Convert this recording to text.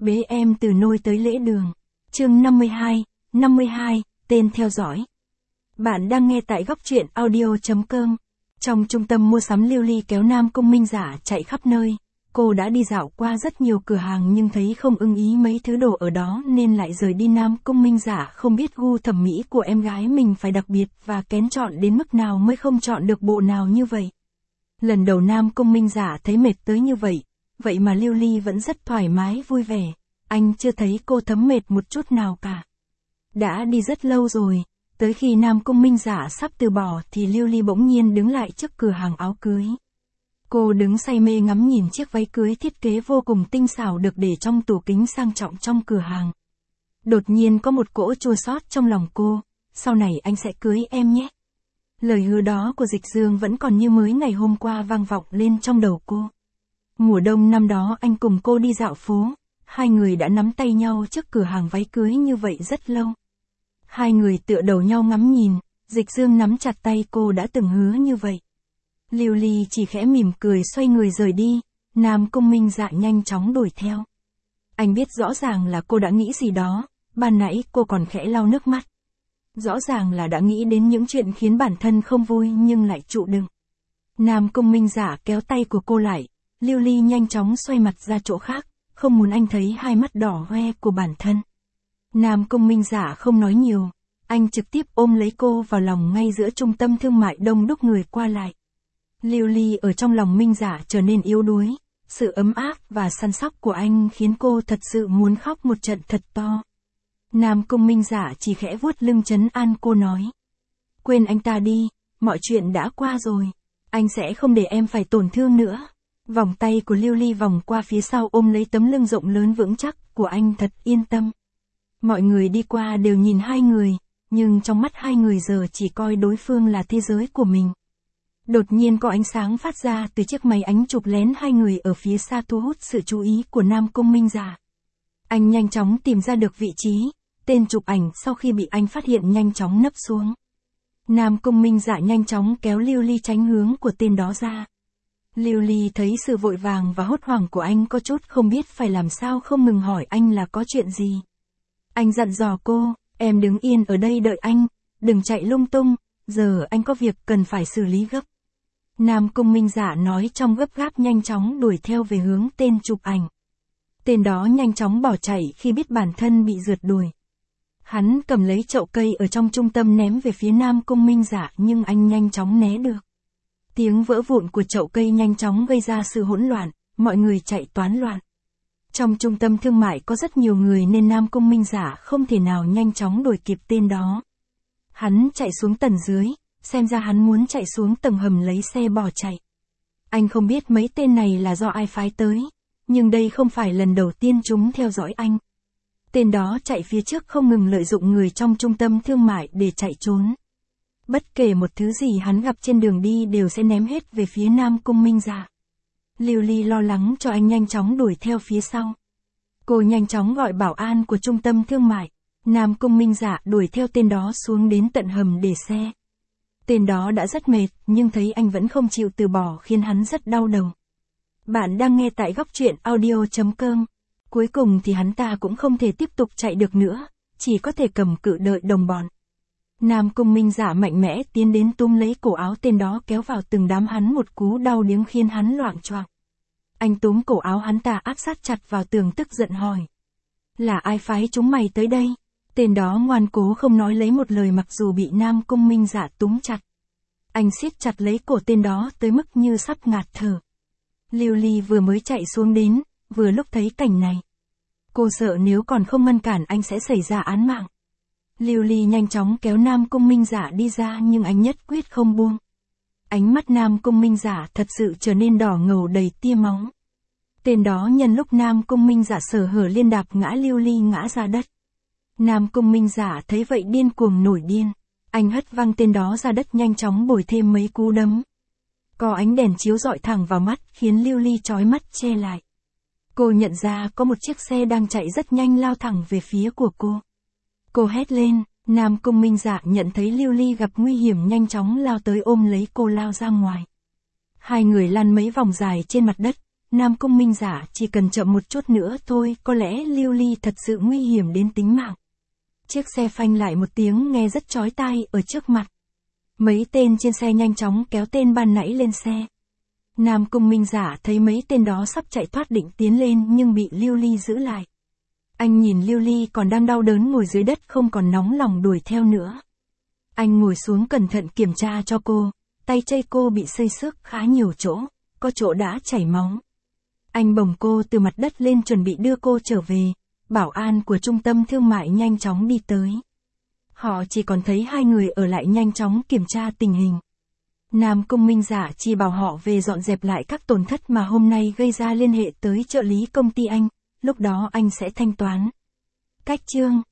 Bế em từ nôi tới lễ đường. Chương 52, tên theo dõi. Bạn đang nghe tại góc truyện audio.com. Trong trung tâm mua sắm Lưu Ly kéo Nam Cung Minh Giả chạy khắp nơi. Cô đã đi dạo qua rất nhiều cửa hàng nhưng thấy không ưng ý mấy thứ đồ ở đó nên lại rời đi. Nam Cung Minh Giả không biết gu thẩm mỹ của em gái mình phải đặc biệt và kén chọn đến mức nào mới không chọn được bộ nào như vậy. Lần đầu Nam Cung Minh Giả thấy mệt tới như vậy, vậy mà Lưu Ly vẫn rất thoải mái vui vẻ. Anh chưa thấy cô thấm mệt một chút nào cả. Đã đi rất lâu rồi, tới khi Nam Cung Minh Giả sắp từ bỏ thì Lưu Ly bỗng nhiên đứng lại trước cửa hàng áo cưới. Cô đứng say mê ngắm nhìn chiếc váy cưới thiết kế vô cùng tinh xảo được để trong tủ kính sang trọng trong cửa hàng. Đột nhiên có một cỗ chua xót trong lòng cô, sau này anh sẽ cưới em nhé. Lời hứa đó của Dịch Dương vẫn còn như mới ngày hôm qua vang vọng lên trong đầu cô. Mùa đông năm đó anh cùng cô đi dạo phố, hai người đã nắm tay nhau trước cửa hàng váy cưới như vậy rất lâu. Hai người tựa đầu nhau ngắm nhìn, Dịch Dương nắm chặt tay cô đã từng hứa như vậy. Lưu Ly chỉ khẽ mỉm cười xoay người rời đi, Nam Cung Minh Dạ nhanh chóng đuổi theo. Anh biết rõ ràng là cô đã nghĩ gì đó, ban nãy cô còn khẽ lau nước mắt. Rõ ràng là đã nghĩ đến những chuyện khiến bản thân không vui nhưng lại chịu đựng. Nam Cung Minh Dạ kéo tay của cô lại, Lưu Ly nhanh chóng xoay mặt ra chỗ khác, không muốn anh thấy hai mắt đỏ hoe của bản thân. Nam Cung Minh Dạ không nói nhiều, anh trực tiếp ôm lấy cô vào lòng ngay giữa trung tâm thương mại đông đúc người qua lại. Lưu Ly ở trong lòng Minh Dạ trở nên yếu đuối, sự ấm áp và săn sóc của anh khiến cô thật sự muốn khóc một trận thật to. Nam Cung Minh Dạ chỉ khẽ vuốt lưng trấn an cô nói. Quên anh ta đi, mọi chuyện đã qua rồi, anh sẽ không để em phải tổn thương nữa. Vòng tay của Lưu Ly vòng qua phía sau ôm lấy tấm lưng rộng lớn vững chắc của anh thật yên tâm. Mọi người đi qua đều nhìn hai người, nhưng trong mắt hai người giờ chỉ coi đối phương là thế giới của mình. Đột nhiên có ánh sáng phát ra từ chiếc máy ảnh chụp lén hai người ở phía xa thu hút sự chú ý của Nam Cung Minh Giả. Anh nhanh chóng tìm ra được vị trí, tên chụp ảnh sau khi bị anh phát hiện nhanh chóng nấp xuống. Nam Cung Minh Giả nhanh chóng kéo Lưu Ly tránh hướng của tên đó ra. Lưu Ly thấy sự vội vàng và hốt hoảng của anh có chút không biết phải làm sao, không ngừng hỏi anh là có chuyện gì. Anh dặn dò cô, em đứng yên ở đây đợi anh, đừng chạy lung tung, giờ anh có việc cần phải xử lý gấp. Nam Cung Minh Giả nói trong gấp gáp nhanh chóng đuổi theo về hướng tên chụp ảnh. Tên đó nhanh chóng bỏ chạy khi biết bản thân bị rượt đuổi. Hắn cầm lấy chậu cây ở trong trung tâm ném về phía Nam Cung Minh Giả nhưng anh nhanh chóng né được. Tiếng vỡ vụn của chậu cây nhanh chóng gây ra sự hỗn loạn, mọi người chạy toán loạn. Trong trung tâm thương mại có rất nhiều người nên Nam Cung Minh Giả không thể nào nhanh chóng đuổi kịp tên đó. Hắn chạy xuống tầng dưới, xem ra hắn muốn chạy xuống tầng hầm lấy xe bỏ chạy. Anh không biết mấy tên này là do ai phái tới, nhưng đây không phải lần đầu tiên chúng theo dõi anh. Tên đó chạy phía trước không ngừng lợi dụng người trong trung tâm thương mại để chạy trốn. Bất kể một thứ gì hắn gặp trên đường đi đều sẽ ném hết về phía Nam Cung Minh Giả. Lưu Ly lo lắng cho anh nhanh chóng đuổi theo phía sau. Cô nhanh chóng gọi bảo an của trung tâm thương mại. Nam Cung Minh Giả đuổi theo tên đó xuống đến tận hầm để xe. Tên đó đã rất mệt, nhưng thấy anh vẫn không chịu từ bỏ khiến hắn rất đau đầu. Bạn đang nghe tại góc truyện audio.com. Cuối cùng thì hắn ta cũng không thể tiếp tục chạy được nữa, chỉ có thể cầm cự đợi đồng bọn. Nam Cung Minh Giả mạnh mẽ tiến đến túm lấy cổ áo tên đó kéo vào từng đám hắn một cú đau điếng khiến hắn loạng choạng. Anh túm cổ áo hắn ta áp sát chặt vào tường tức giận hỏi. Là ai phái chúng mày tới đây? Tên đó ngoan cố không nói lấy một lời mặc dù bị Nam Cung Minh Giả túm chặt. Anh siết chặt lấy cổ tên đó tới mức như sắp ngạt thở. Lưu Ly vừa mới chạy xuống đến, vừa lúc thấy cảnh này. Cô sợ nếu còn không ngăn cản anh sẽ xảy ra án mạng. Lưu Ly nhanh chóng kéo Nam Cung Minh Giả đi ra nhưng anh nhất quyết không buông. Ánh mắt Nam Cung Minh Giả thật sự trở nên đỏ ngầu đầy tia máu. Tên đó nhân lúc Nam Cung Minh Giả sở hở liên đạp ngã Lưu Ly ngã ra đất. Nam Cung Minh Giả thấy vậy điên cuồng nổi điên. Anh hất văng tên đó ra đất nhanh chóng bồi thêm mấy cú đấm. Có ánh đèn chiếu rọi thẳng vào mắt khiến Lưu Ly chói mắt che lại. Cô nhận ra có một chiếc xe đang chạy rất nhanh lao thẳng về phía của cô. Cô hét lên, Nam Cung Minh Giả nhận thấy Lưu Ly gặp nguy hiểm nhanh chóng lao tới ôm lấy cô lao ra ngoài. Hai người lăn mấy vòng dài trên mặt đất, Nam Cung Minh Giả chỉ cần chậm một chút nữa thôi, có lẽ Lưu Ly thật sự nguy hiểm đến tính mạng. Chiếc xe phanh lại một tiếng nghe rất chói tai ở trước mặt. Mấy tên trên xe nhanh chóng kéo tên ban nãy lên xe. Nam Cung Minh Giả thấy mấy tên đó sắp chạy thoát định tiến lên nhưng bị Lưu Ly giữ lại. Anh nhìn Lưu Ly còn đang đau đớn ngồi dưới đất không còn nóng lòng đuổi theo nữa. Anh ngồi xuống cẩn thận kiểm tra cho cô, tay chân cô bị xây xước khá nhiều chỗ, có chỗ đã chảy máu. Anh bồng cô từ mặt đất lên chuẩn bị đưa cô trở về, bảo an của trung tâm thương mại nhanh chóng đi tới. Họ chỉ còn thấy hai người ở lại nhanh chóng kiểm tra tình hình. Nam Cung Minh Giả chỉ bảo họ về dọn dẹp lại các tổn thất mà hôm nay gây ra, liên hệ tới trợ lý công ty anh, lúc đó anh sẽ thanh toán. Cách chương